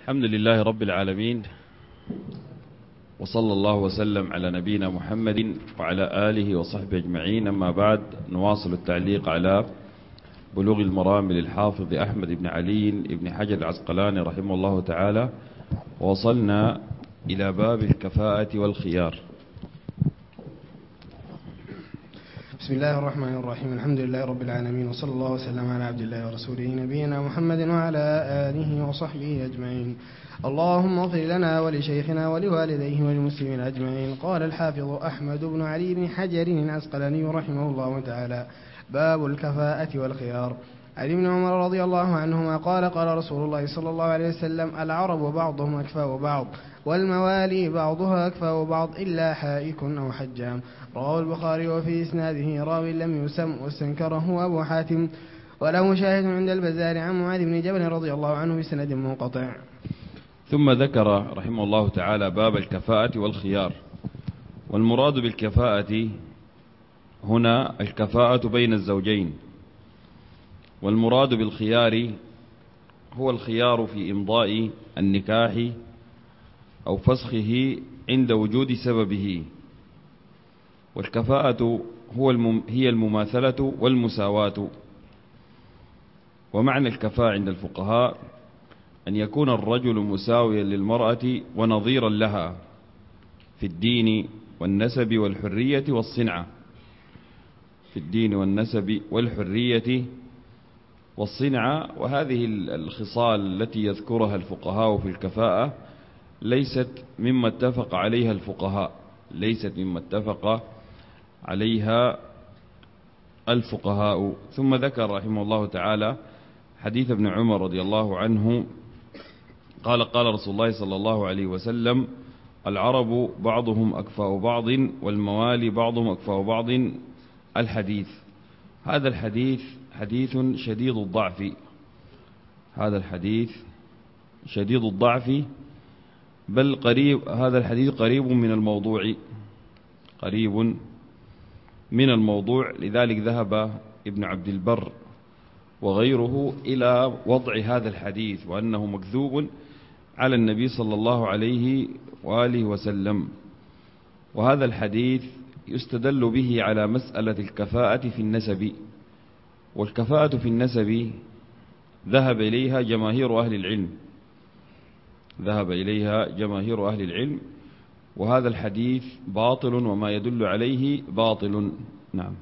الحمد لله رب العالمين، وصلى الله وسلم على نبينا محمد وعلى آله وصحبه أجمعين. أما بعد، نواصل التعليق على بلوغ المرام للحافظ أحمد بن علي بن حجر العسقلاني رحمه الله تعالى، ووصلنا إلى باب الكفاءة والخيار. بسم الله الرحمن الرحيم. الحمد لله رب العالمين، وصلى الله وسلم على عبد الله ورسوله نبينا محمد وعلى آله وصحبه أجمعين. اللهم اغفر لنا ولشيخنا ولوالديه وللمسلمين أجمعين. قال الحافظ أحمد بن علي بن حجر العسقلاني رحمه الله تعالى: باب الكفاءة والخيار. عن ابن عمر رضي الله عنهما قال: قال رسول الله صلى الله عليه وسلم: العرب بعضهم أكفاء بعض، والموالي بعضها أكفاء بعض، إلا حائك أو حجام. رواه البخاري، وفي إسناده راو لم يسم، واستنكره أبو حاتم، وله شاهد عند البزار عن معاذ بن جبل رضي الله عنه بسند منقطع. ثم ذكر رحمه الله تعالى باب الكفاءة والخيار. والمراد بالكفاءة هنا الكفاءة بين الزوجين، والمراد بالخيار هو الخيار في إمضاء النكاح أو فسخه عند وجود سببه. والكفاءة هي المماثلة والمساواة. ومعنى الكفاءة عند الفقهاء أن يكون الرجل مساويا للمرأة ونظيرا لها في الدين والنسب والحرية والصنعة. في الدين والنسب والحرية والصنعة. وهذه الخصال التي يذكرها الفقهاء في الكفاءة ليست مما اتفق عليها الفقهاء، ليست مما اتفق عليها الفقهاء. ثم ذكر رحمه الله تعالى حديث ابن عمر رضي الله عنه قال: قال رسول الله صلى الله عليه وسلم: العرب بعضهم أكفاء بعض، والموالي بعضهم أكفاء بعض. الحديث. هذا الحديث حديث شديد الضعف، هذا الحديث شديد الضعف، بل قريب، هذا الحديث قريب من الموضوع، قريب من الموضوع. لذلك ذهب ابن عبد البر وغيره إلى وضع هذا الحديث وأنه مكذوب على النبي صلى الله عليه وآله وسلم. وهذا الحديث يستدل به على مسألة الكفاءة في النسب. والكفاءة في النسب ذهب إليها جماهير أهل العلم، ذهب إليها جماهير أهل العلم. وهذا الحديث باطل، وما يدل عليه باطل. نعم.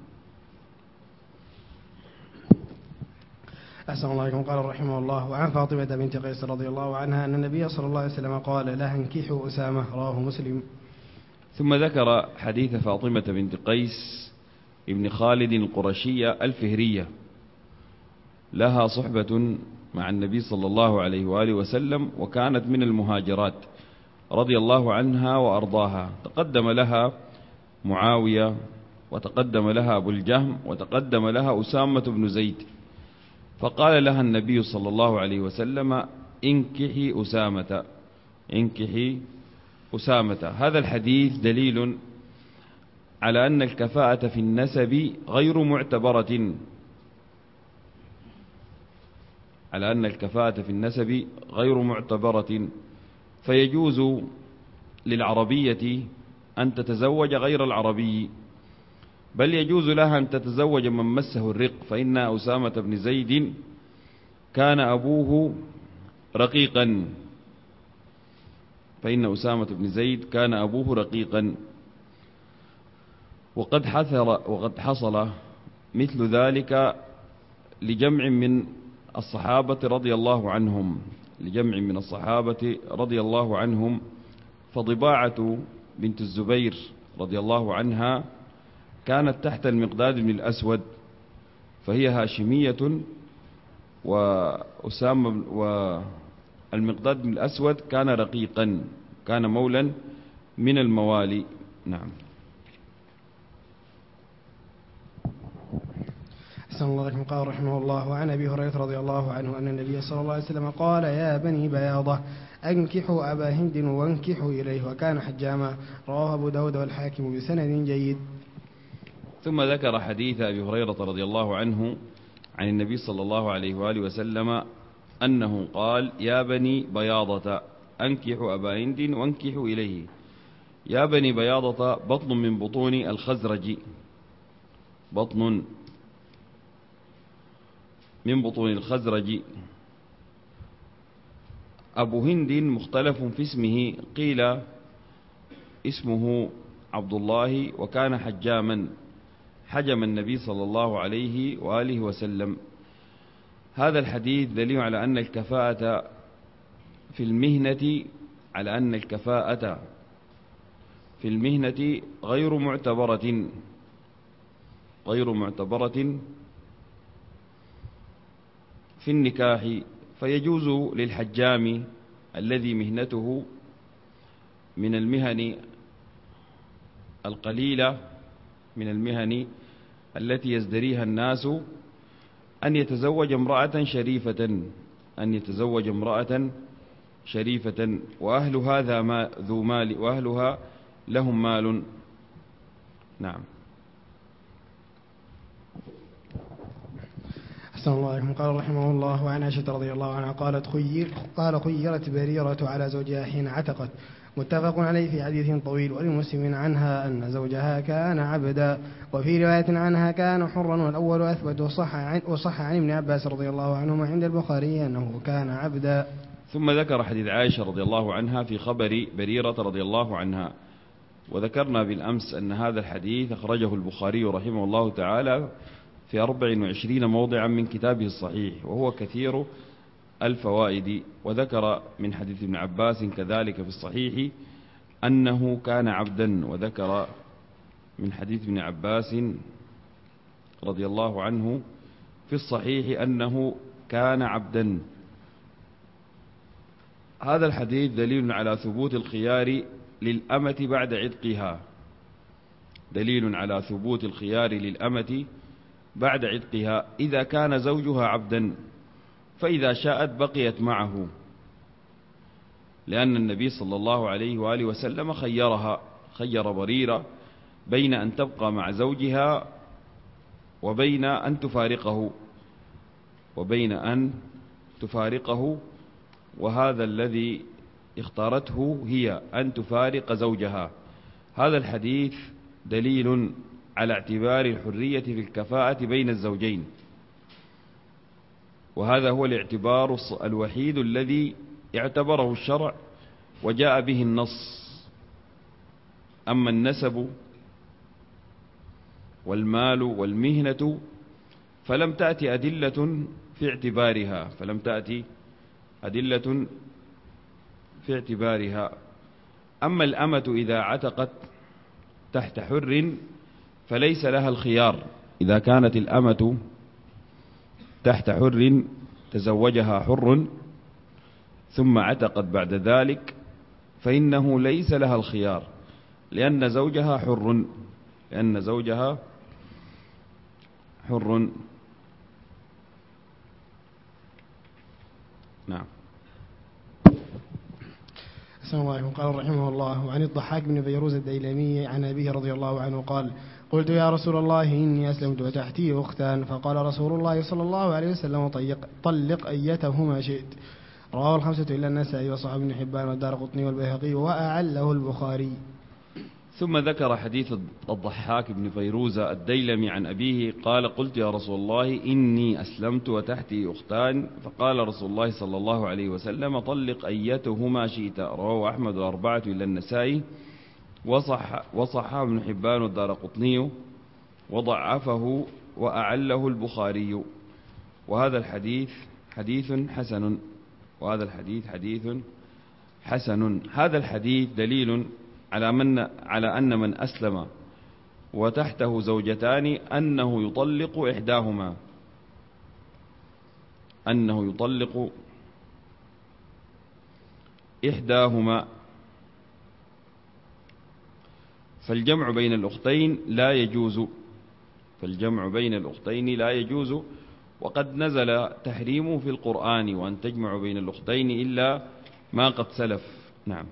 أحسن الله عليكم. قال رحمه الله: وعن فاطمة بنت قيس رضي الله عنها أن النبي صلى الله عليه وسلم قال: لا انكحوا أسامة. رواه مسلم. ثم ذكر حديث فاطمة بنت قيس ابن خالد القرشية الفهرية، لها صحبة مع النبي صلى الله عليه وآله وسلم، وكانت من المهاجرات رضي الله عنها وأرضاها. تقدم لها معاوية، وتقدم لها أبو الجهم، وتقدم لها أسامة بن زيد. فقال لها النبي صلى الله عليه وسلم: انكحي أسامة، انكحي أسامة. هذا الحديث دليل على أن الكفاءة في النسب غير معتبرة، على أن الكفاءة في النسب غير معتبرة. فيجوز للعربية أن تتزوج غير العربي، بل يجوز لها أن تتزوج من مسه الرق. فإن أسامة بن زيد كان أبوه رقيقا، فإن أسامة بن زيد كان أبوه رقيقا. وقد حصل مثل ذلك لجمع من الصحابة رضي الله عنهم، لجمع من الصحابة رضي الله عنهم. فضباعة بنت الزبير رضي الله عنها كانت تحت المقداد بن الأسود، فهي هاشمية، والمقداد بن الأسود كان رقيقا، كان مولا من الموالي. نعم. أحسن الله عليكم. قال رحمه الله: وعن أبي هريرة رضي الله عنه أن النبي صلى الله عليه وسلم قال: يا بني بياضة، أنكحوا أبا هند وانكحوا إليه، وكان حجاما. رواه أبو داود والحاكم بسند جيد. ثم ذكر حديث أبي هريرة رضي الله عنه عن النبي صلى الله عليه وآله وسلم أنه قال: يا بني بياضة أنكحوا أبا هند وانكحوا إليه. يا بني بياضة بطن من بطون الخزرج، بطن من بطون الخزرج. أبو هند مختلف في اسمه، قيل اسمه عبد الله وكان حجاما، حجم النبي صلى الله عليه وآله وسلم. هذا الحديث دليل على أن الكفاءة في المهنة، على أن الكفاءة في المهنة غير معتبرة في النكاح، فيجوز للحجام الذي مهنته من المهن القليلة، من المهن التي يزدريها الناس، أن يتزوج امرأة شريفة، وأهلها ذو مال، وأهلها لهم مال. نعم. أحسن الله عليكم. قال رحمه الله: وعن عائشة رضي الله عنها قال: خيرت بريرة على زوجها حين عتقت. متفق عليه في حديث طويل. ولمسلم عنها أن زوجها كان عبدا، وفي رواية عنها كان حرا، والأول أثبت. وصح عن ابن عباس رضي الله عنهما عند البخاري أنه كان عبدا. ثم ذكر حديث عائشة رضي الله عنها في خبر بريرة رضي الله عنها. وذكرنا بالأمس أن هذا الحديث أخرجه البخاري رحمه الله تعالى في 24 موضعا من كتابه الصحيح، وهو كثير الفوائد. وذكر من حديث ابن عباس كذلك في الصحيح أنه كان عبدا، وذكر من حديث ابن عباس رضي الله عنه في الصحيح أنه كان عبدا. هذا الحديث دليل على ثبوت الخيار للأمة بعد عتقها، دليل على ثبوت الخيار للأمة بعد عتقها إذا كان زوجها عبدا، فإذا شاءت بقيت معه، لأن النبي صلى الله عليه وآله وسلم خير بريرة بين أن تبقى مع زوجها وبين أن تفارقه، وهذا الذي اختارته هي أن تفارق زوجها. هذا الحديث دليل على اعتبار الحرية في الكفاءة بين الزوجين، وهذا هو الاعتبار الوحيد الذي اعتبره الشرع وجاء به النص. أما النسب والمال والمهنة فلم تأتي أدلة في اعتبارها. أما الأمة إذا عتقت تحت حر فليس لها الخيار. إذا كانت الأمة تحت حر تزوجها حر ثم عتقت بعد ذلك فإنه ليس لها الخيار، لأن زوجها حر. نعم. السلام عليكم. قال رحمه الله: عن الضحاك بن فيروز الديلمي عن أبيه رضي الله عنه قال: قلت يا رسول الله إني أسلمت وتحتي أختان، فقال رسول الله صلى الله عليه وسلم: طلق أيتهما شئت. رواه الخمسة إلا النسائي وصححه ابن حبان والدارقطني والبيهقي وأعله البخاري. ثم ذكر حديث الضحاك بن فيروز الديلمي عن أبيه قال: قلت يا رسول الله إني أسلمت وتحتي أختان، فقال رسول الله صلى الله عليه وسلم: طلق أيتهما شئت. رواه أحمد والأربعة إلا النسائي وصححه ابن حبان والدارقطني وضعفه وأعله البخاري. وهذا الحديث حديث حسن. هذا الحديث دليل على أن من أسلم وتحته زوجتان أنه يطلق إحداهما، فالجمع بين الأختين لا يجوز، وقد نزل تحريمه في القرآن: وأن تجمع بين الأختين إلا ما قد سلف. نعم.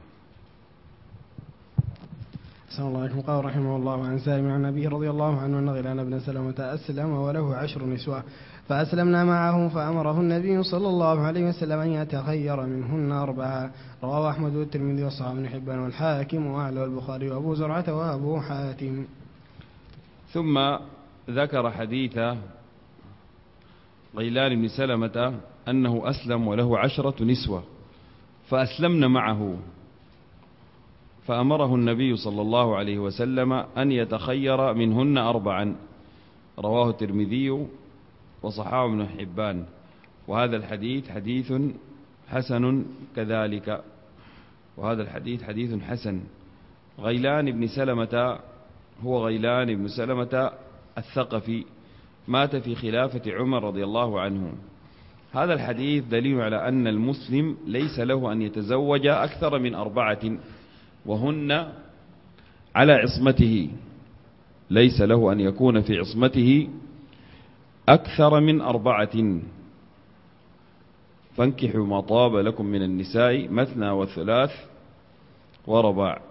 أحسن الله عليكم. قال رحمه الله: عن سالم عن أبيه رضي الله عنه أن غيلان بن سلمة أسلم وله 10 نسوة، فأسلمنا معه فأمره النبي صلى الله عليه وسلم أن يتخير منهن 4. رواه أحمد والترمذي وصححه ابن حبان والحاكم وأعلى البخاري وأبو زرعة وأبو حاتم. ثم ذكر حديث غيلان بن سلمة أنه أسلم وله 10 نسوة فأسلمن معه فأمره النبي صلى الله عليه وسلم أن يتخير منهن 4. رواه الترمذي وصححه ابن حبان. وهذا الحديث حديث حسن كذلك، وهذا الحديث حديث حسن. غيلان بن سلمة هو غيلان بن سلمة الثقفي، مات في خلافة عمر رضي الله عنه. هذا الحديث دليل على أن المسلم ليس له أن يتزوج أكثر من 4 وهن على عصمته، ليس له أن يكون في عصمته أكثر من 4. فانكحوا ما طاب لكم من النساء مثنى وثلاث ورباع.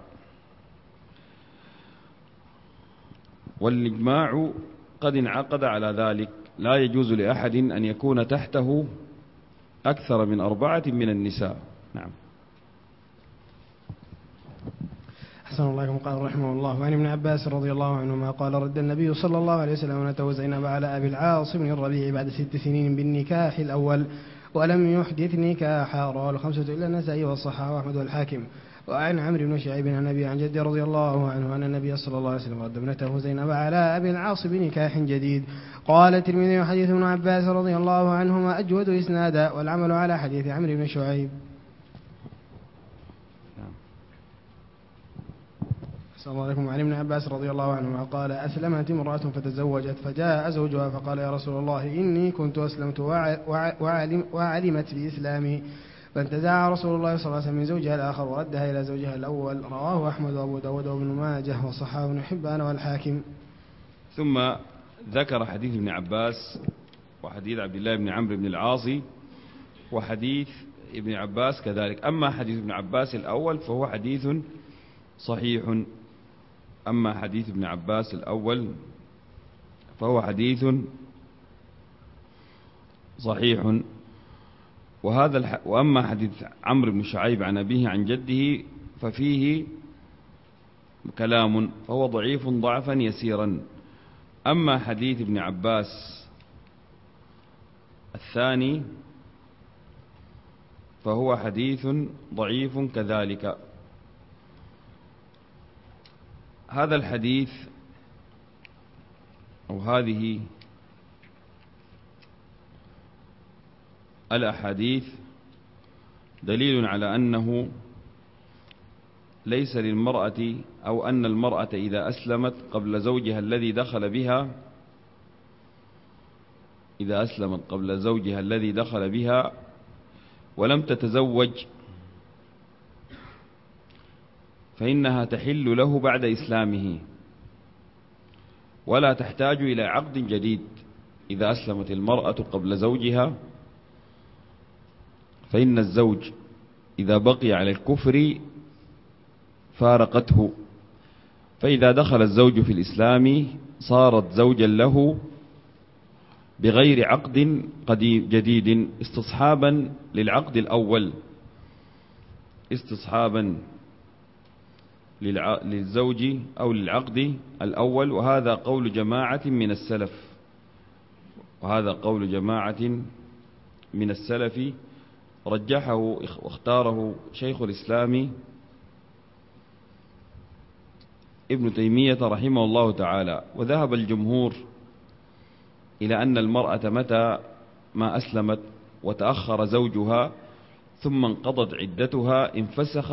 والإجماع قد انعقد على ذلك، لا يجوز لأحد أن يكون تحته أكثر من 4 من النساء. نعم. أحسن الله إليكم. قال رحمه الله: وعن ابن عباس رضي الله عنهما قال: رد النبي صلى الله عليه وسلم ابنته زينب على أبي العاص بن الربيع بعد 6 سنين بالنكاح الأول ولم يحدث نكاحا. رواه الخمسة إلا النسائي والصحاح وأحمد والحاكم. وعن عمرو بن شعيب عن النبي عن جد رضي الله عنه أن النبي صلى الله عليه وسلم رد ابنته زينب على أبي العاص بنكاح جديد. قال الترمذي: حديث ابن عباس رضي الله عنهما أجود إسنادا، والعمل على حديث عمرو بن شعيب. السلام عليكم. وعن ابن عباس رضي الله عنهما قال: أسلمت امرأة فتزوجت فجاء زوجها فقال: يا رسول الله إني كنت أسلمت وعلمت بإسلامي، فانتزع رسول الله صلى الله عليه وسلم من زوجها الآخر وردها إلى زوجها الأول. رواه أحمد وأبو داود وابن ماجه وصححه ابن حبان والحاكم. ثم ذكر حديث ابن عباس وحديث عبد الله بن عمرو بن العاص وحديث ابن عباس كذلك. أما حديث ابن عباس الأول فهو حديث صحيح، أما حديث ابن عباس الأول فهو حديث صحيح. وأما حديث عمرو بن شعيب عن أبيه عن جده ففيه كلام فهو ضعيف ضعفا يسيرا. أما حديث ابن عباس الثاني فهو حديث ضعيف كذلك. هذا الحديث أو هذه الأحاديث دليل على أنه ليس للمرأة أو أن المرأة إذا أسلمت قبل زوجها الذي دخل بها، إذا أسلمت قبل زوجها الذي دخل بها ولم تتزوج فإنها تحل له بعد إسلامه ولا تحتاج إلى عقد جديد. إذا أسلمت المرأة قبل زوجها فإن الزوج إذا بقي على الكفر فارقته، فإذا دخل الزوج في الإسلام صارت زوجا له بغير عقد جديد استصحابا للعقد الأول، استصحابا للزوج أو للعقد الأول. وهذا قول جماعة من السلف، وهذا قول جماعة من السلف رجحه واختاره شيخ الإسلام ابن تيمية رحمه الله تعالى. وذهب الجمهور إلى أن المرأة متى ما أسلمت وتأخر زوجها ثم انقضت عدتها انفسخ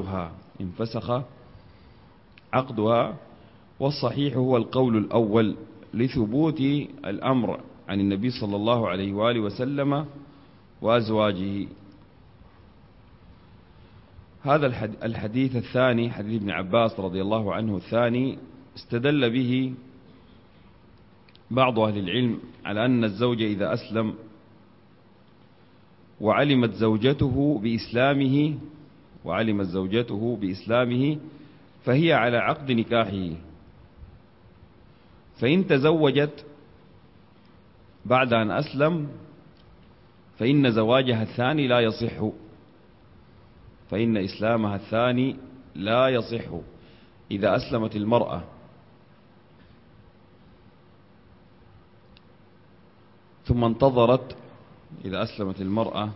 عقدها. والصحيح هو القول الأول لثبوت الأمر عن النبي صلى الله عليه وآله وسلم وأزواجه. هذا الحديث الثاني حديث ابن عباس رضي الله عنه الثاني استدل به بعض أهل العلم على أن الزوج إذا أسلم وعلمت زوجته بإسلامه فهي على عقد نكاحه، فإن تزوجت بعد أن أسلم فإن زواجها الثاني لا يصح، فإن إسلامها الثاني لا يصح إذا أسلمت المرأة ثم انتظرت، إذا أسلمت المرأة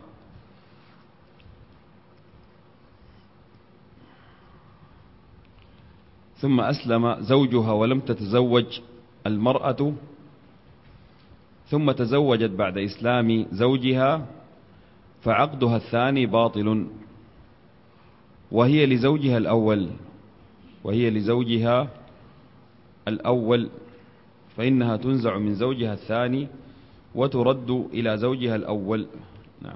ثم أسلم زوجها ولم تتزوج المرأة ثم تزوجت بعد إسلام زوجها فعقدها الثاني باطل، وهي لزوجها الأول فإنها تنزع من زوجها الثاني وترد إلى زوجها الأول. نعم.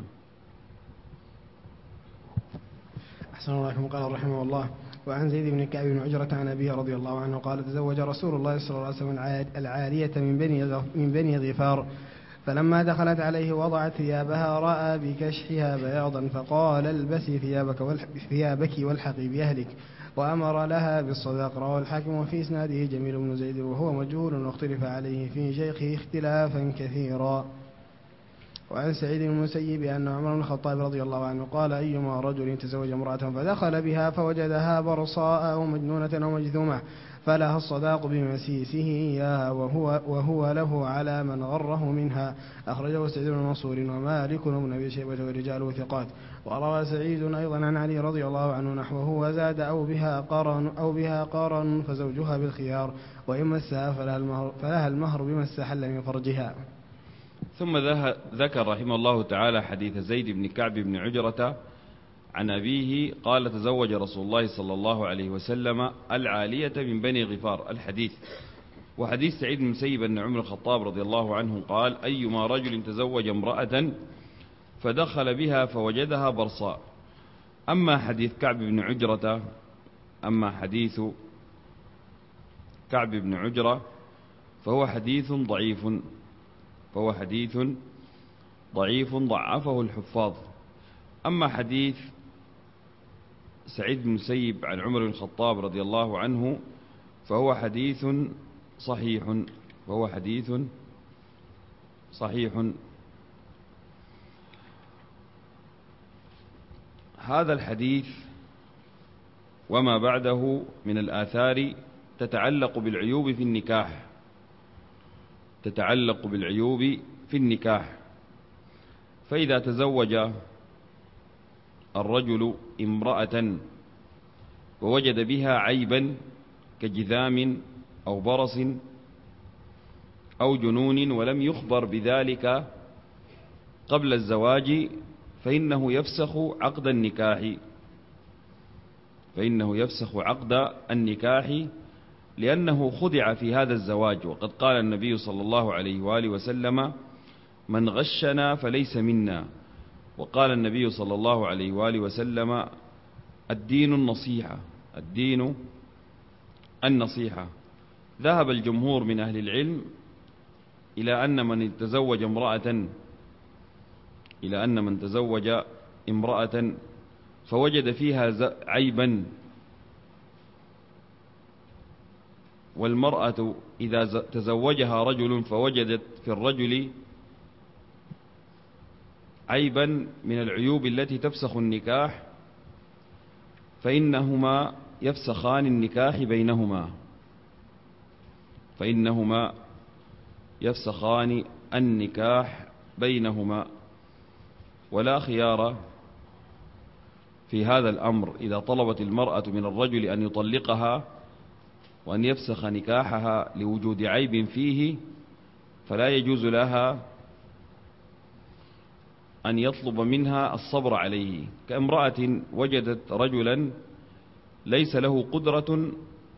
أحسن الله عليكم. قال رحمه الله: وعن زيد بن كعب بن عجرة عن أبيه رضي الله عنه قال: تزوج رسول الله صلى الله عليه وسلم العالية من بني غفار، فلما دخلت عليه وضعت ثيابها رأى بكشحها بياضا فقال: البسي ثيابك والحقي بأهلك، وأمر لها بالصداق. رواه الحاكم. وفي إسناده جميل بن زيد وهو مجهول واختلف عليه في شيخه اختلافا كثيرا. وعن سعيد بن المسيب أن عمر بن الخطاب رضي الله عنه قال: أيما رجل تزوج امرأة فدخل بها فوجدها برصاء أو مجنونة أو مجذومة فلها الصداق بمسيسه إياها وهو له على من غره منها. أخرجه سعيد بن منصور ومالك بن أبي شيبة ورجاله ثقات. وروى سعيد أيضا عن علي رضي الله عنه نحوه وزاد: أو بها قارن فزوجها بالخيار، وإن مسها فلها المهر بما استحل من فرجها. ثم ذكر رحمه الله تعالى حديث زيد بن كعب بن عجرة عن أبيه قال: تزوج رسول الله صلى الله عليه وسلم العالية من بني غفار الحديث. وحديث سعيد بن المسيب أن عمر الخطاب رضي الله عنه قال: أيما رجل تزوج امرأة فدخل بها فوجدها برصاء. أما حديث كعب بن عجرة فهو حديث ضعيف ضعفه الحفاظ. أما حديث سعيد بن المسيب عن عمر بن الخطاب رضي الله عنه فهو حديث صحيح. هذا الحديث وما بعده من الآثار تتعلق بالعيوب في النكاح. فإذا تزوج الرجل امرأة ووجد بها عيبا كجذام أو برص أو جنون ولم يخبر بذلك قبل الزواج فإنه يفسخ عقد النكاح لأنه خدع في هذا الزواج. وقد قال النبي صلى الله عليه وآله وسلم: من غشنا فليس منا. وقال النبي صلى الله عليه وآله وسلم: الدين النصيحة. ذهب الجمهور من أهل العلم إلى أن من تزوج امرأة فوجد فيها عيبا، والمرأة إذا تزوجها رجل فوجدت في الرجل عيبا من العيوب التي تفسخ النكاح فإنهما يفسخان النكاح بينهما ولا خيار في هذا الأمر. إذا طلبت المرأة من الرجل أن يطلقها وأن يفسخ نكاحها لوجود عيب فيه فلا يجوز لها أن يطلب منها الصبر عليه، كامرأة وجدت رجلا ليس له قدرة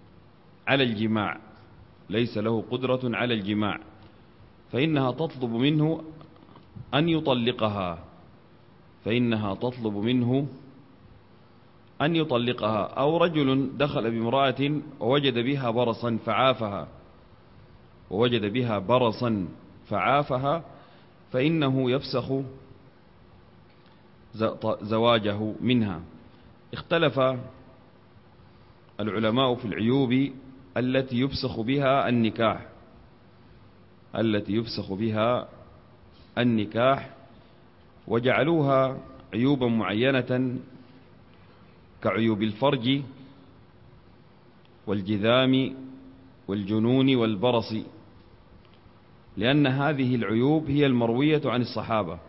على الجماع فإنها تطلب منه أن يطلقها، أو رجل دخل بامرأة ووجد بها برصا فعافها فإنه يفسخ زواجه منها. اختلف العلماء في العيوب التي يفسخ بها النكاح وجعلوها عيوبا معينة كعيوب الفرج والجذام والجنون والبرص، لأن هذه العيوب هي المروية عن الصحابة.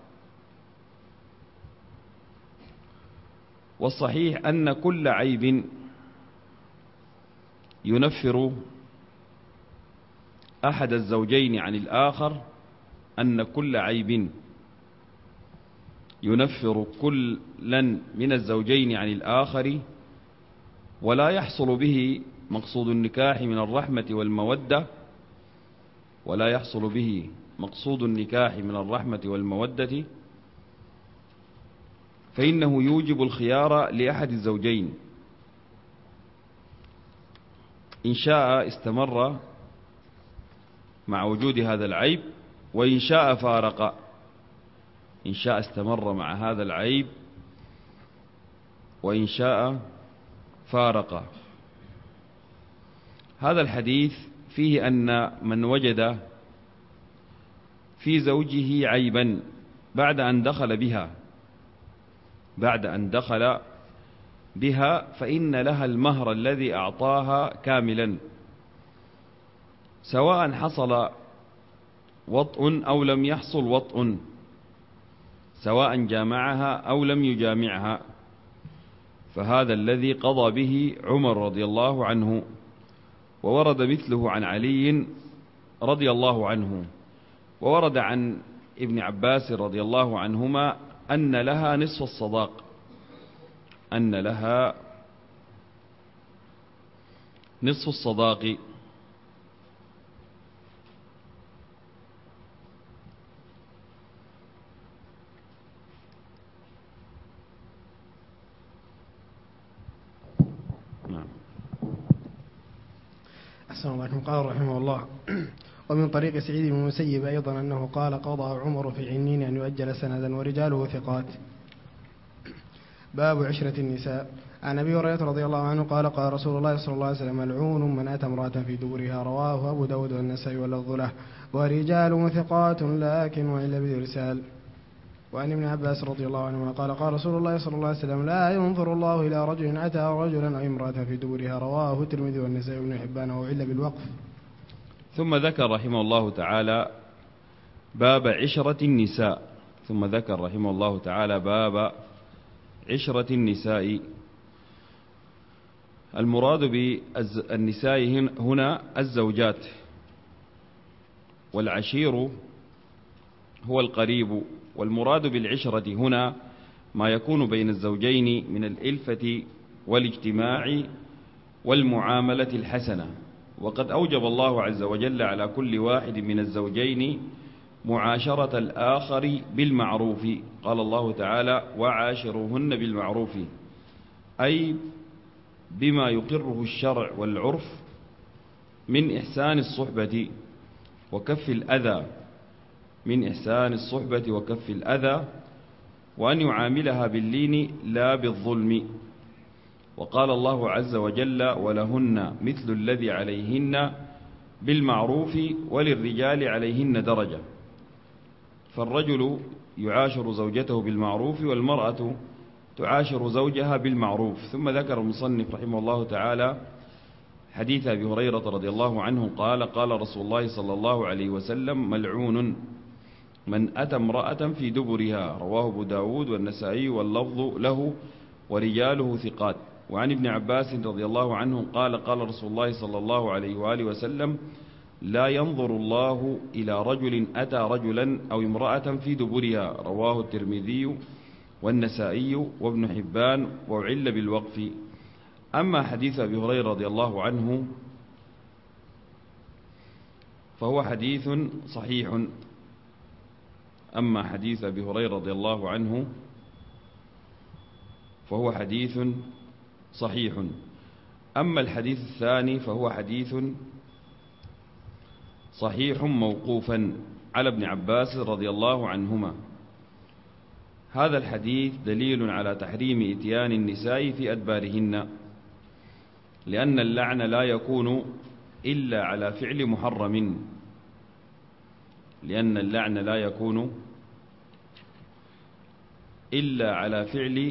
والصحيح أن كل عيب ينفر أحد الزوجين عن الآخر، أن كل عيب ينفر كلا من الزوجين عن الآخر ولا يحصل به مقصود النكاح من الرحمة والمودة، ولا يحصل به مقصود النكاح من الرحمة والمودة، فإنه يوجب الخيار لأحد الزوجين، إن شاء استمر مع وجود هذا العيب، وإن شاء فارق. إن شاء استمر مع هذا العيب، وإن شاء فارق. هذا الحديث فيه أن من وجد في زوجه عيبا بعد أن دخل بها فإن لها المهر الذي أعطاها كاملا، سواء حصل وطء أو لم يحصل وطء، سواء جامعها أو لم يجامعها. فهذا الذي قضى به عمر رضي الله عنه، وورد مثله عن علي رضي الله عنه، وورد عن ابن عباس رضي الله عنهما أن لها نصف الصداق، أن لها نصف الصداق. أحسن الله عليكم. قال رحمه الله: ومن طريق سعيد بن المسيب أيضا أنه قال: قضى عمر في عنين أن يؤجل سندا ورجاله ثقات. باب عشرة النساء. عن أبي هريرة رضي الله عنه قال: قال رسول الله صلى الله عليه وسلم: ملعون من أتى امرأة في دبرها. رواه أبو داود والنسائي واللفظ له، ورجاله ثقات لكن وإلا بالإرسال. وعن ابن عباس رضي الله عنهما قال: قال رسول الله صلى الله عليه وسلم: لا ينظر الله إلى رجل أتى رجلا أو امرأة في دبرها. رواه الترمذي والنسائي وابن حبان وإلا بالوقف. ثم ذكر رحمه الله تعالى باب عشرة النساء. ثم ذكر رحمه الله تعالى باب عشرة النساء. المراد بالنساء هنا الزوجات، والعشير هو القريب. والمراد بالعشرة هنا ما يكون بين الزوجين من الإلفة والاجتماع والمعاملة الحسنة. وقد أوجب الله عز وجل على كل واحد من الزوجين معاشرة الآخر بالمعروف. قال الله تعالى: وعاشروهن بالمعروف، أي بما يقره الشرع والعرف من إحسان الصحبة وكف الأذى، من إحسان الصحبة وكف الأذى، وأن يعاملها باللين لا بالظلم. وقال الله عز وجل: ولهن مثل الذي عليهن بالمعروف وللرجال عليهن درجة. فالرجل يعاشر زوجته بالمعروف، والمرأة تعاشر زوجها بالمعروف. ثم ذكر المصنف رحمه الله تعالى حديث أبي هريرة رضي الله عنه قال: قال رسول الله صلى الله عليه وسلم: ملعون من أتى امرأة في دبرها. رواه أبو داود والنسائي واللفظ له ورجاله ثقات. وعن ابن عباس رضي الله عنه قال: قال رسول الله صلى الله عليه وآله وسلم: لا ينظر الله إلى رجل أتى رجلا أو امرأة في دبرها. رواه الترمذي والنسائي وابن حبان وعل بالوقف. أما حديث أبي هريرة رضي الله عنه فهو حديث صحيح. أما حديث أبي هريرة رضي الله عنه فهو حديث صحيح. أما الحديث الثاني فهو حديث صحيح موقوفا على ابن عباس رضي الله عنهما. هذا الحديث دليل على تحريم إتيان النساء في أدبارهن، لأن اللعن لا يكون إلا على فعل محرم، لأن اللعن لا يكون إلا على فعل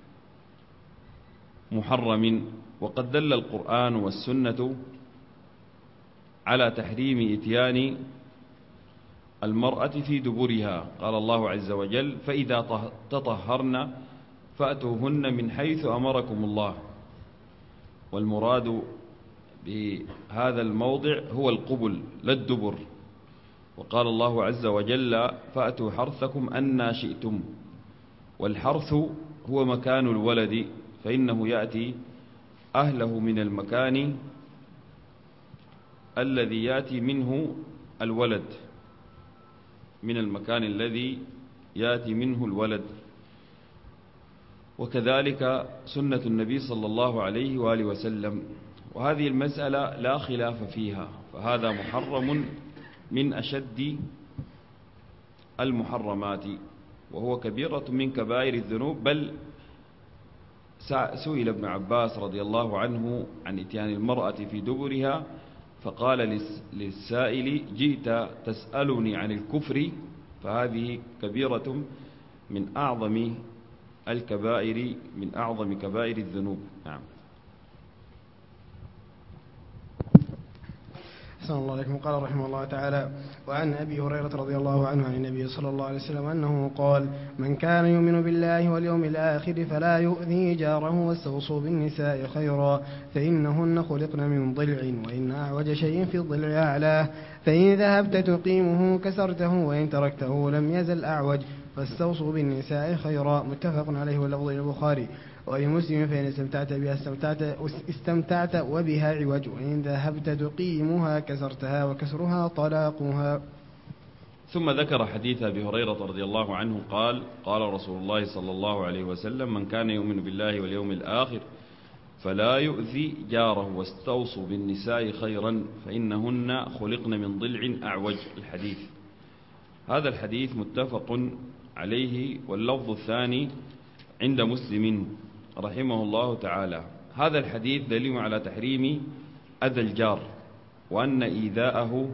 محرم. وقد دل القرآن والسنة على تحريم إتيان المرأة في دبرها. قال الله عز وجل: فإذا تطهرن فأتوهن من حيث أمركم الله. والمراد بهذا الموضع هو القبل لا الدبر. وقال الله عز وجل: فأتوا حرثكم أنى شئتم. والحرث هو مكان الولد، فإنه يأتي أهله من المكان الذي يأتي منه الولد، من المكان الذي يأتي منه الولد. وكذلك سنة النبي صلى الله عليه وآله وسلم. وهذه المسألة لا خلاف فيها، فهذا محرم من أشد المحرمات، وهو كبيرة من كبائر الذنوب. بل سئل ابن عباس رضي الله عنه عن إتيان المرأة في دبرها، فقال للسائل: جئت تسألني عن الكفر؟ فهذه كبيرة من أعظم الكبائر، من أعظم كبائر الذنوب. نعم. أحسن الله عليكم. قال رحمه الله تعالى: وعن أبي هريرة رضي الله عنه عن النبي صلى الله عليه وسلم أنه قال: من كان يؤمن بالله واليوم الآخر فلا يؤذي جاره، واستوصوا بالنساء خيرا، فإنهن خلقن من ضلع، وإن أعوج شيء في الضلع أعلاه، فإن ذهبت تقيمه كسرته، وإن تركته لم يزل أعوج، فاستوصوا بالنساء خيرا. متفق عليه واللفظ للبخاري. ولمسلم: فإن استمتعت بها استمتعت وبها عوج، وإن ذهبت تقيمها كسرتها، وكسرها طلاقها. ثم ذكر حديث أبي هريرة رضي الله عنه قال: قال رسول الله صلى الله عليه وسلم: من كان يؤمن بالله واليوم الآخر فلا يؤذي جاره، واستوصوا بالنساء خيرا، فإنهن خلقن من ضلع أعوج. الحديث. هذا الحديث متفق عليه، واللفظ الثاني عند مسلم رحمه الله تعالى. هذا الحديث دليل على تحريم أذى الجار، وأن إيذاءه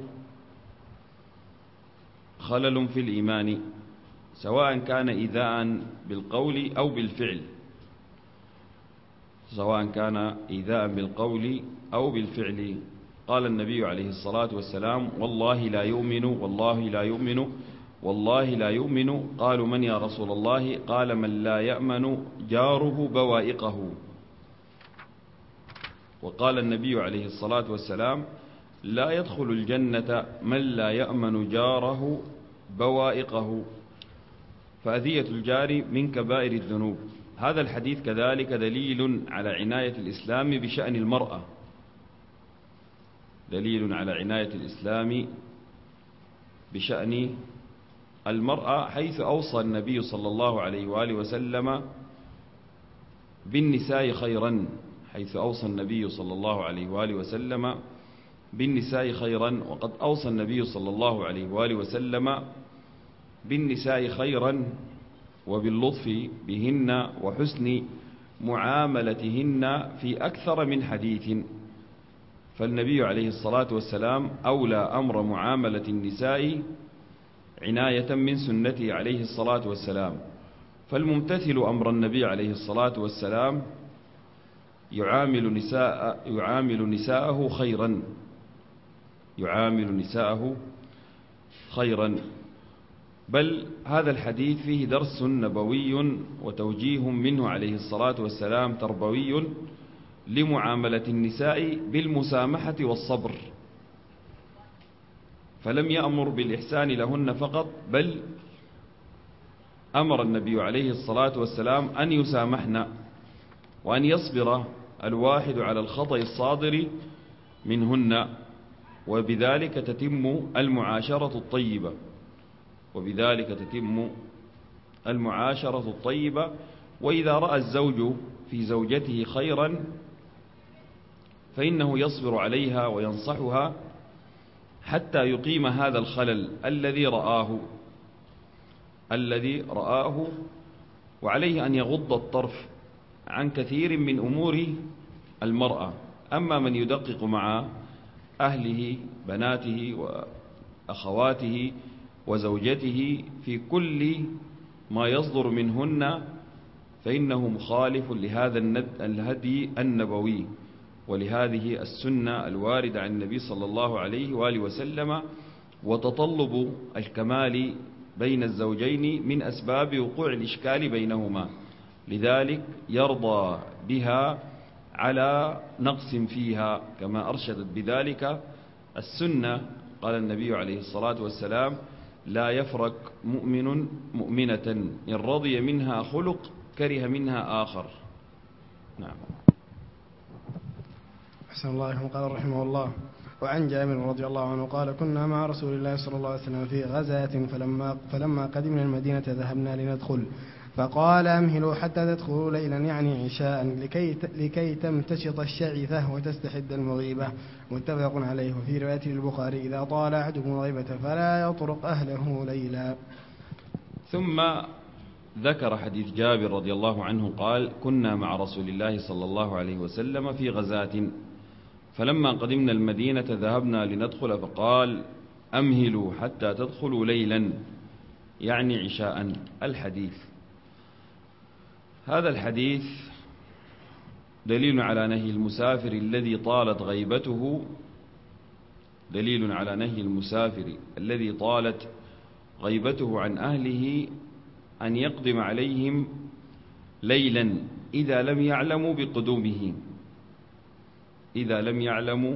خلل في الإيمان، سواء كان إيذاء بالقول أو بالفعل، سواء كان إيذاء بالقول أو بالفعل. قال النبي عليه الصلاة والسلام: والله لا يؤمن، والله لا يؤمن، والله لا يؤمن. قالوا: من يا رسول الله؟ قال: من لا يأمن جاره بوائقه. وقال النبي عليه الصلاة والسلام: لا يدخل الجنة من لا يأمن جاره بوائقه. فأذية الجار من كبائر الذنوب. هذا الحديث كذلك دليل على عناية الإسلام بشأن المرأة، دليل على عناية الإسلام بشأن المرأة، حيث أوصى النبي صلى الله عليه وآله وسلم بالنساء خيرا، حيث أوصى النبي صلى الله عليه وآله وسلم بالنساء خيرا. وقد أوصى النبي صلى الله عليه وآله وسلم بالنساء خيرا وباللطف بهن وحسن معاملتهن في أكثر من حديث. فالنبي عليه الصلاة والسلام أولى أمر معاملة النساء عناية من سنته عليه الصلاة والسلام. فالممتثل أمر النبي عليه الصلاة والسلام يعامل نساءه خيرا، يعامل نساءه خيرا. بل هذا الحديث فيه درس نبوي وتوجيه منه عليه الصلاة والسلام تربوي لمعاملة النساء بالمسامحة والصبر. فلم يأمر بالإحسان لهن فقط، بل أمر النبي عليه الصلاة والسلام أن يسامحن، وأن يصبر الواحد على الخطأ الصادر منهن، وبذلك تتم المعاشرة الطيبة، وبذلك تتم المعاشرة الطيبة. وإذا رأى الزوج في زوجته خيرا فإنه يصبر عليها وينصحها حتى يقيم هذا الخلل الذي رآه، وعليه أن يغض الطرف عن كثير من أمور المرأة. أما من يدقق مع أهله، بناته وأخواته وزوجته، في كل ما يصدر منهن فإنه مخالف لهذا الهدي النبوي ولهذه السنة الواردة عن النبي صلى الله عليه وآله وسلم، وتطلب الكمال بين الزوجين من أسباب وقوع الإشكال بينهما، لذلك يرضى بها على نقص فيها كما أرشدت بذلك السنة. قال النبي عليه الصلاة والسلام: لا يفرق مؤمن مؤمنة إن رضي منها خلق كره منها آخر. نعم. أحسن الله عليكم. قال رحمه الله: وعن جابر رضي الله عنه قال: كنا مع رسول الله صلى الله عليه وسلم في غزاة فلما قدمنا المدينة ذهبنا لندخل، فقال: أمهلوا حتى تدخلوا ليلا، يعني عشاء، لكي تمتشط الشعثة وتستحد المغيبة. متفق عليه. وفي رواية البخاري: إذا طال أحدكم الغيبة فلا يطرق أهله ليلا. ثم ذكر حديث جابر رضي الله عنه قال: كنا مع رسول الله صلى الله عليه وسلم في غزاة فلما قدمنا المدينة ذهبنا لندخل، فقال: أمهلوا حتى تدخلوا ليلا، يعني عشاء. الحديث، هذا الحديث دليل على نهي المسافر الذي طالت غيبته، دليل على نهي المسافر الذي طالت غيبته عن أهله أن يقدم عليهم ليلا إذا لم يعلموا بقدومه، إذا لم يعلموا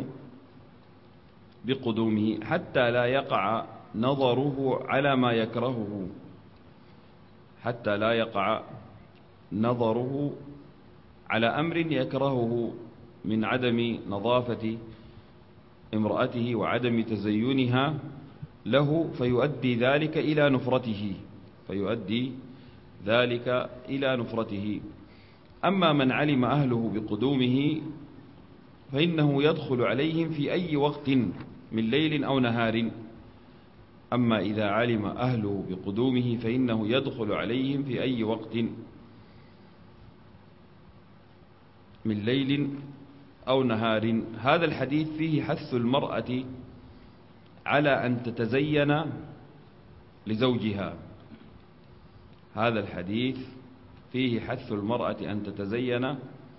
بقدومه، حتى لا يقع نظره على ما يكرهه، حتى لا يقع نظره على أمر يكرهه من عدم نظافة امرأته وعدم تزينها له، فيؤدي ذلك إلى نفرته، فيؤدي ذلك إلى نفرته. أما من علم أهله بقدومه فإنه يدخل عليهم في أي وقت من ليل أو نهار. أما إذا علم أهله بقدومه فإنه يدخل عليهم في أي وقت من ليل أو نهار. هذا الحديث فيه حث المرأة على أن تتزين لزوجها، هذا الحديث فيه حث المرأة أن تتزين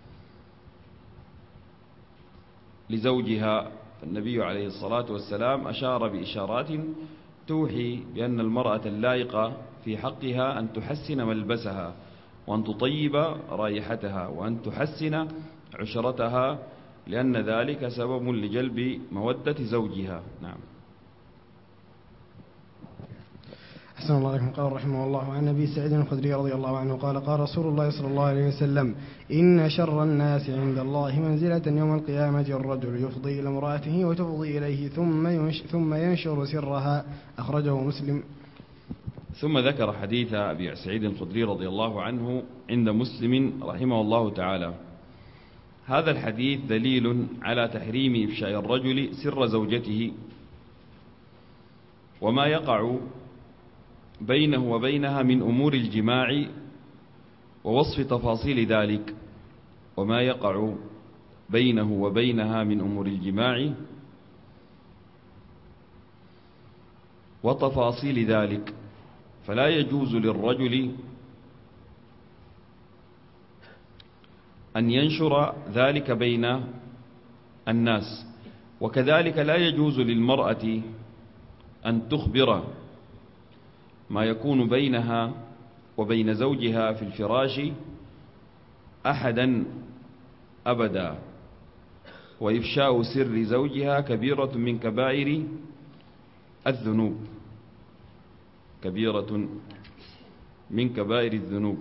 لزوجها. فالنبي عليه الصلاة والسلام أشار بإشارات توحي بأن المرأة اللائقة في حقها أن تحسن ملبسها، وأن تطيب رائحتها، وأن تحسن عشرتها، لأن ذلك سبب لجلب مودة زوجها. نعم. أحسن الله عليكم. قال رحمه الله: عن أبي سعيد الخدري رضي الله عنه قال: قال رسول الله صلى الله عليه وسلم: إن شر الناس عند الله منزلة يوم القيامة الرجل يفضي إلى امرأته وتفضي إليه ثم ينشر سرها. أخرجه مسلم. ثم ذكر حديث أبي سعيد الخدري رضي الله عنه عند مسلم رحمه الله تعالى. هذا الحديث دليل على تحريم إفشاء الرجل سر زوجته وما يقع بينه وبينها من أمور الجماع ووصف تفاصيل ذلك، وما يقع بينه وبينها من أمور الجماع وتفاصيل ذلك. فلا يجوز للرجل أن ينشر ذلك بين الناس، وكذلك لا يجوز للمرأة أن تخبر ما يكون بينها وبين زوجها في الفراش أحدا أبدا. وإفشاء سر زوجها كبيرة من كبائر الذنوب، كبيرة من كبائر الذنوب.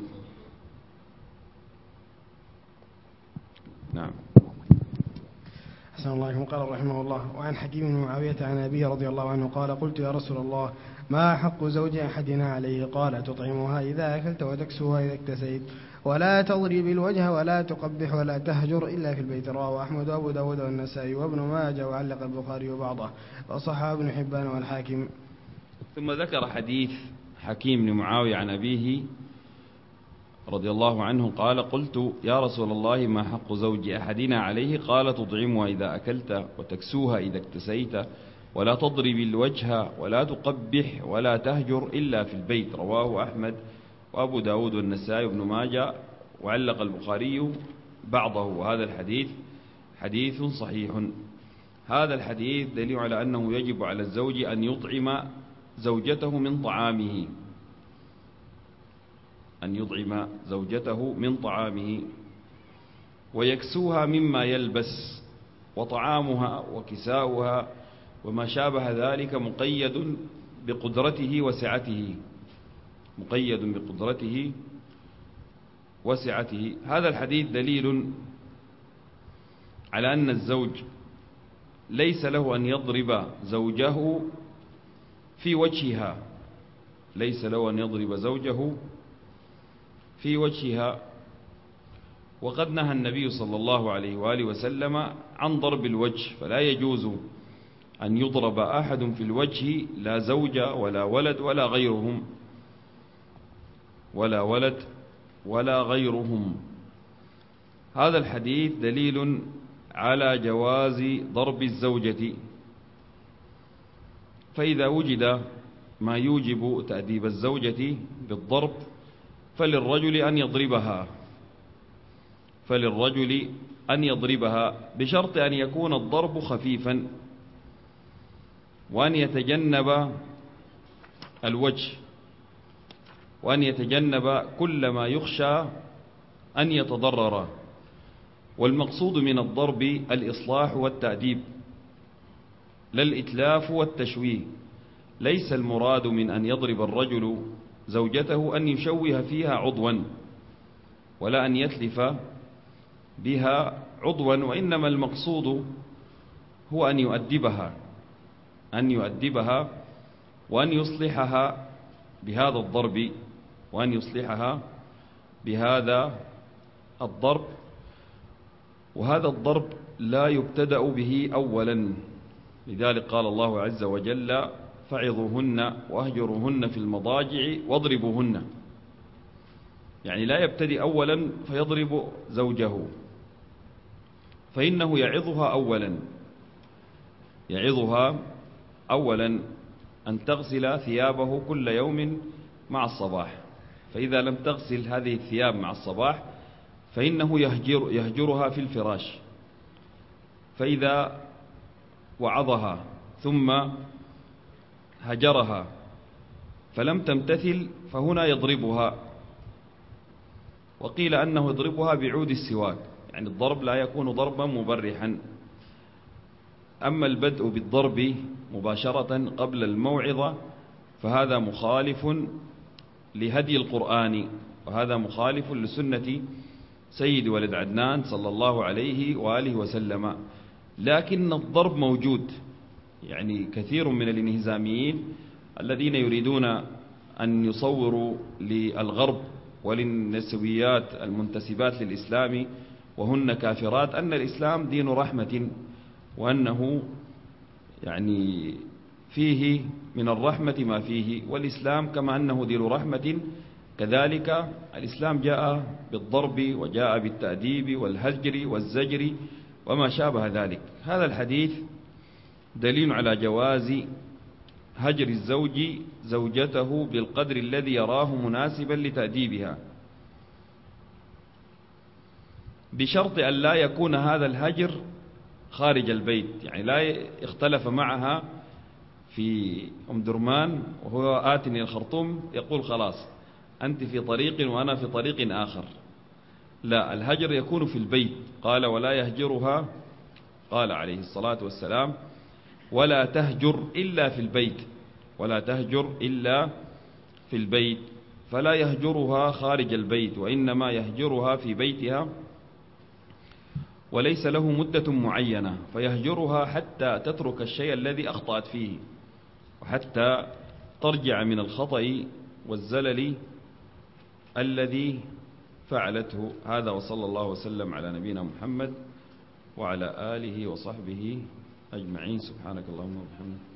نعم. أحسن الله عليكم. قال رحمه الله: وعن حكيم بن معاوية عن أبيه رضي الله عنه قال: قلت يا رسول الله: ما حق زوج أحدنا عليه؟ قال: تطعمها إذا أكلت وتكسوها إذا اكتسيت، ولا تضرب الوجه ولا تقبح ولا تهجر إلا في البيت. رواه أحمد وأبو داود والنسائي وابن ماجه، وعلق البخاري وبعضه، وصححه ابن حبان والحاكم. ثم ذكر حديث حكيم بن معاوية عن أبيه رضي الله عنه قال: قلت يا رسول الله: ما حق زوج أحدنا عليه؟ قال: تطعمها إذا أكلت وتكسوها إذا اكتسيت، ولا تضرب الوجه ولا تقبح ولا تهجر إلا في البيت. رواه أحمد وأبو داود والنسائي وابن ماجه، وعلق البخاري بعضه، وهذا الحديث حديث صحيح. هذا الحديث دليل على أنه يجب على الزوج أن يطعم زوجته من طعامه، أن يطعم زوجته من طعامه، ويكسوها مما يلبس، وطعامها وكساؤها وما شابه ذلك مقيد بقدرته وسعته، مقيد بقدرته وسعته. هذا الحديث دليل على أن الزوج ليس له أن يضرب زوجه في وجهها، ليس له أن يضرب زوجه في وجهها. وقد نهى النبي صلى الله عليه وآله وسلم عن ضرب الوجه، فلا يجوز أن يضرب أحد في الوجه، لا زوجة ولا ولد ولا غيرهم، ولا ولد ولا غيرهم. هذا الحديث دليل على جواز ضرب الزوجة، فإذا وجد ما يوجب تأديب الزوجة بالضرب فللرجل أن يضربها، فللرجل أن يضربها، بشرط أن يكون الضرب خفيفا، وأن يتجنب الوجه، وأن يتجنب كل ما يخشى أن يتضرر. والمقصود من الضرب الإصلاح والتأديب، لا الإتلاف والتشويه. ليس المراد من أن يضرب الرجل زوجته أن يشوه فيها عضوا، ولا أن يتلف بها عضوا، وإنما المقصود هو أن يؤدبها، أن يؤدبها وأن يصلحها بهذا الضرب، وأن يصلحها بهذا الضرب. وهذا الضرب لا يبتدأ به أولا، لذلك قال الله عز وجل: فعظوهن واهجروهن في المضاجع واضربوهن. يعني لا يبتدئ أولا فيضرب زوجه، فإنه يعظها أولا، يعظها أولا أن تغسل ثيابه كل يوم مع الصباح، فإذا لم تغسل هذه الثياب مع الصباح فإنه يهجرها في الفراش، فإذا وعظها ثم هجرها فلم تمتثل فهنا يضربها. وقيل أنه يضربها بعود السواك، يعني الضرب لا يكون ضربا مبرحا. أما البدء بالضرب مباشرة قبل الموعظة فهذا مخالف لهدي القرآن، وهذا مخالف لسنة سيد ولد عدنان صلى الله عليه وآله وسلم. لكن الضرب موجود، يعني كثير من الانهزاميين الذين يريدون أن يصوروا للغرب وللنسويات المنتسبات للإسلام وهن كافرات أن الإسلام دين رحمة، وأنه يعني فيه من الرحمة ما فيه، والإسلام كما أنه دين رحمة كذلك الإسلام جاء بالضرب وجاء بالتأديب والهجر والزجر وما شابه ذلك. هذا الحديث دليل على جواز هجر الزوج زوجته بالقدر الذي يراه مناسبا لتأديبها، بشرط أن لا يكون هذا الهجر خارج البيت، يعني لا اختلف معها في أم درمان وهو آتني الخرطوم يقول خلاص أنت في طريق وأنا في طريق آخر. لا، الهجر يكون في البيت. قال: ولا يهجرها، قال عليه الصلاة والسلام: ولا تهجر إلا في البيت، ولا تهجر إلا في البيت، فلا يهجرها خارج البيت، وإنما يهجرها في بيتها، وليس له مدة معينة، فيهجرها حتى تترك الشيء الذي أخطأت فيه، وحتى ترجع من الخطأ والزلل الذي فعلته. هذا، وصلى الله وسلم على نبينا محمد وعلى آله وصحبه أجمعين. سبحانك اللهم وبحمدك.